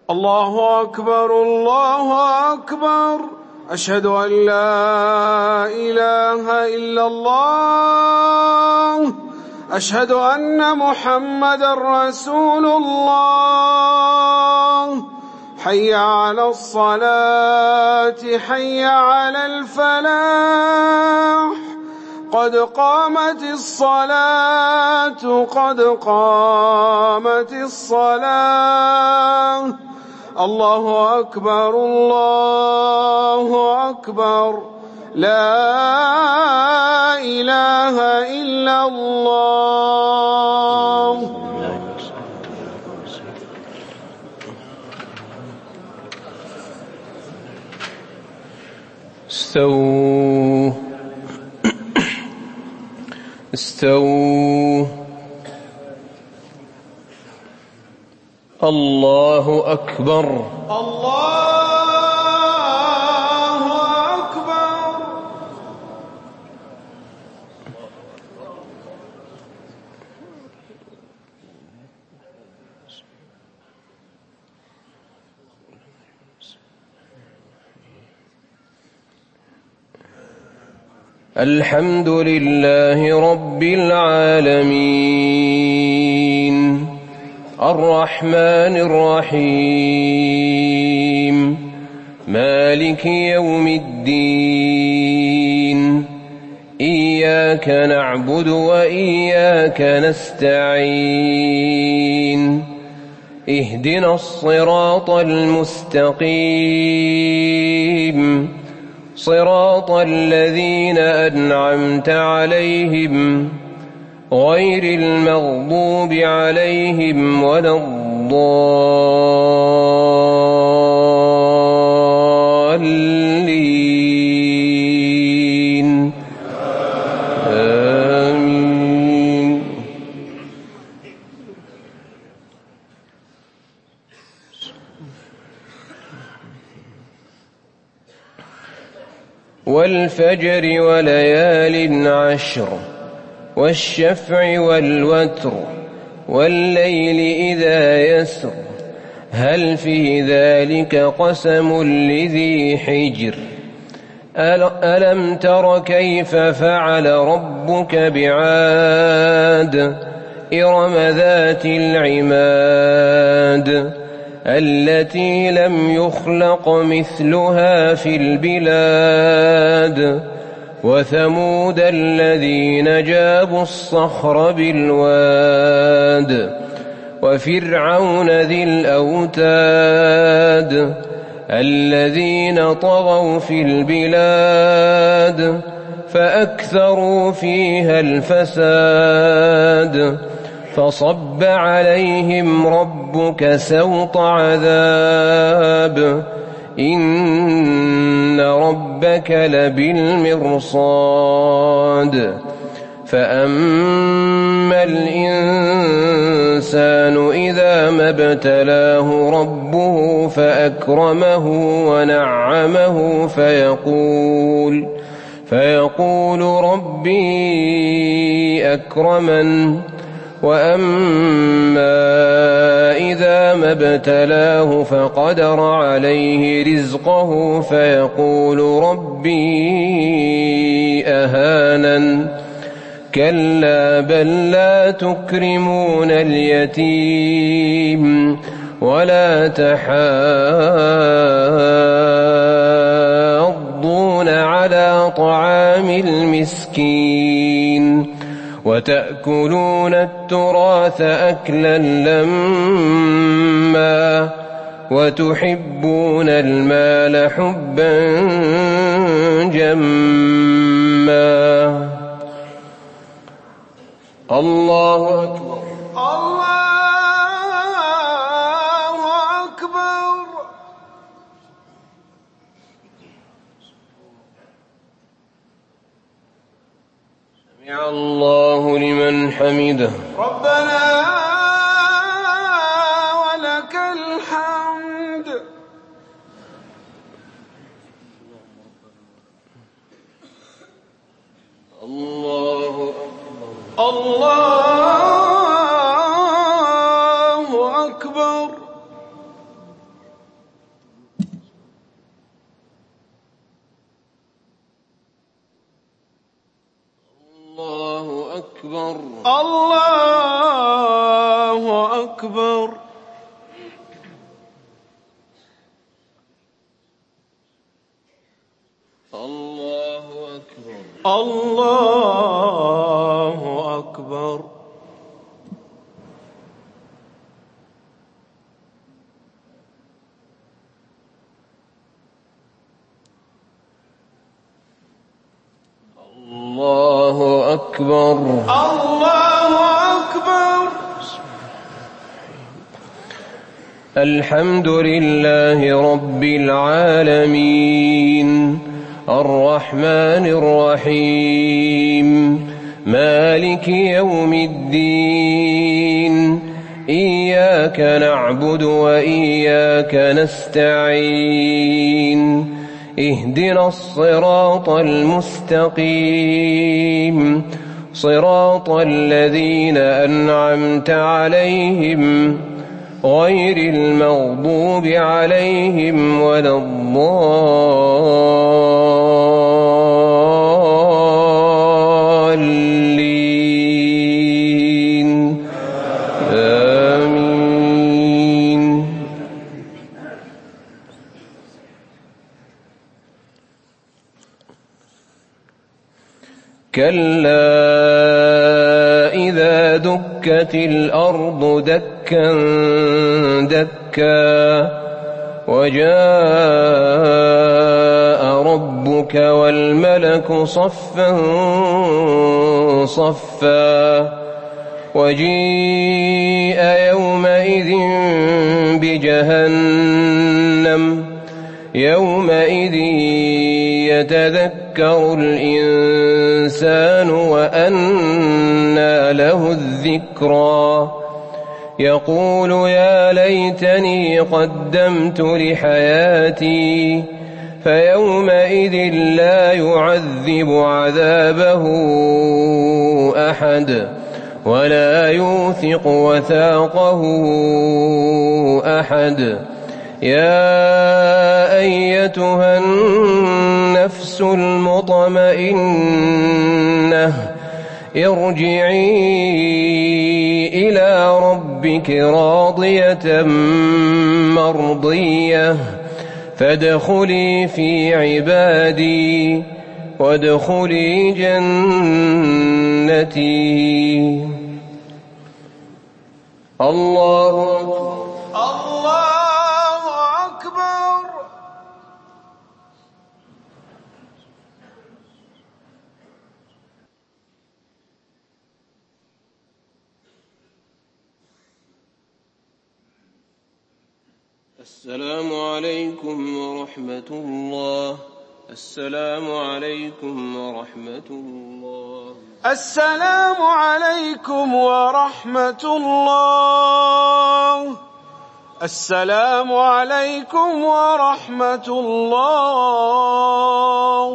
الله أكبر الله أكبر. أشهد أن لا إله إلا الله. أشهد أن محمدا رسول الله. حي على الصلاة حي على الفلاح. قد قامت الصلاة قد قامت الصلاة. الله أكبر الله أكبر. لا إله إلا الله. استووا استووا. الله أكبر الله أكبر. الحمد لله رب العالمين الرحمن الرحيم مالك يوم الدين. إياك نعبد وإياك نستعين. اهدنا الصراط المستقيم صراط الذين أنعمت عليهم غير المغضوب عليهم ولا الضالين. آمين. والفجر وليال عشر والشفع والوتر والليل إذا يسر هل في ذلك قسم لذي حجر. ألم تر كيف فعل ربك بعاد إرم ذات العماد التي لم يخلق مثلها في البلاد. وثمود الذين جابوا الصخر بالواد. وفرعون ذي الأوتاد الذين طغوا في البلاد فأكثروا فيها الفساد. فصب عليهم ربك سوط عذاب إن ربك لبالمرصاد. فأما الإنسان إذا ما ابتلاه ربه فأكرمه ونعمه فيقول ربي أكرمن. وأما إذا ما ابتلاه فقدر عليه رزقه فيقول ربي أهانن. كلا بل لا تكرمون اليتيم ولا تحاضون على طعام المسكين وتأكلون التراث أكلا لما وتحبون المال حبا جما. الله أكبر الله أكبر. سمع الله لمن حمده. ربنا ولك الحمد. الله أكبر الله. الله أكبر. أكبر. الله أكبر. الله أكبر. الله أكبر. الله أكبر. الله أكبر. الحمد لله رب العالمين الرحمن الرحيم مالك يوم الدين إياك نعبد وإياك نستعين اهدنا الصراط المستقيم صراط الذين أنعمت عليهم غير المغضوب عليهم ولا الضالين آمين. كلا إذا دكت الأرض دكا دكا وجاء ربك والملك صفا صفا وجيء يومئذ بجهنم يومئذ يتذكر الإنسان وأنى له الذكرى يقول يا ليتني قدمت لحياتي فيومئذ لا يعذب عذابه أحد ولا يوثق وثاقه أحد. يا أيتها النفس المطمئنة ارجعي إلى ربك راضية مرضية فادخلي في عبادي وادخلي جنتي. الله أكبر. الله أكبر. السلام عليكم ورحمة الله. السلام عليكم ورحمة الله. السلام عليكم ورحمة الله. السلام عليكم ورحمة الله.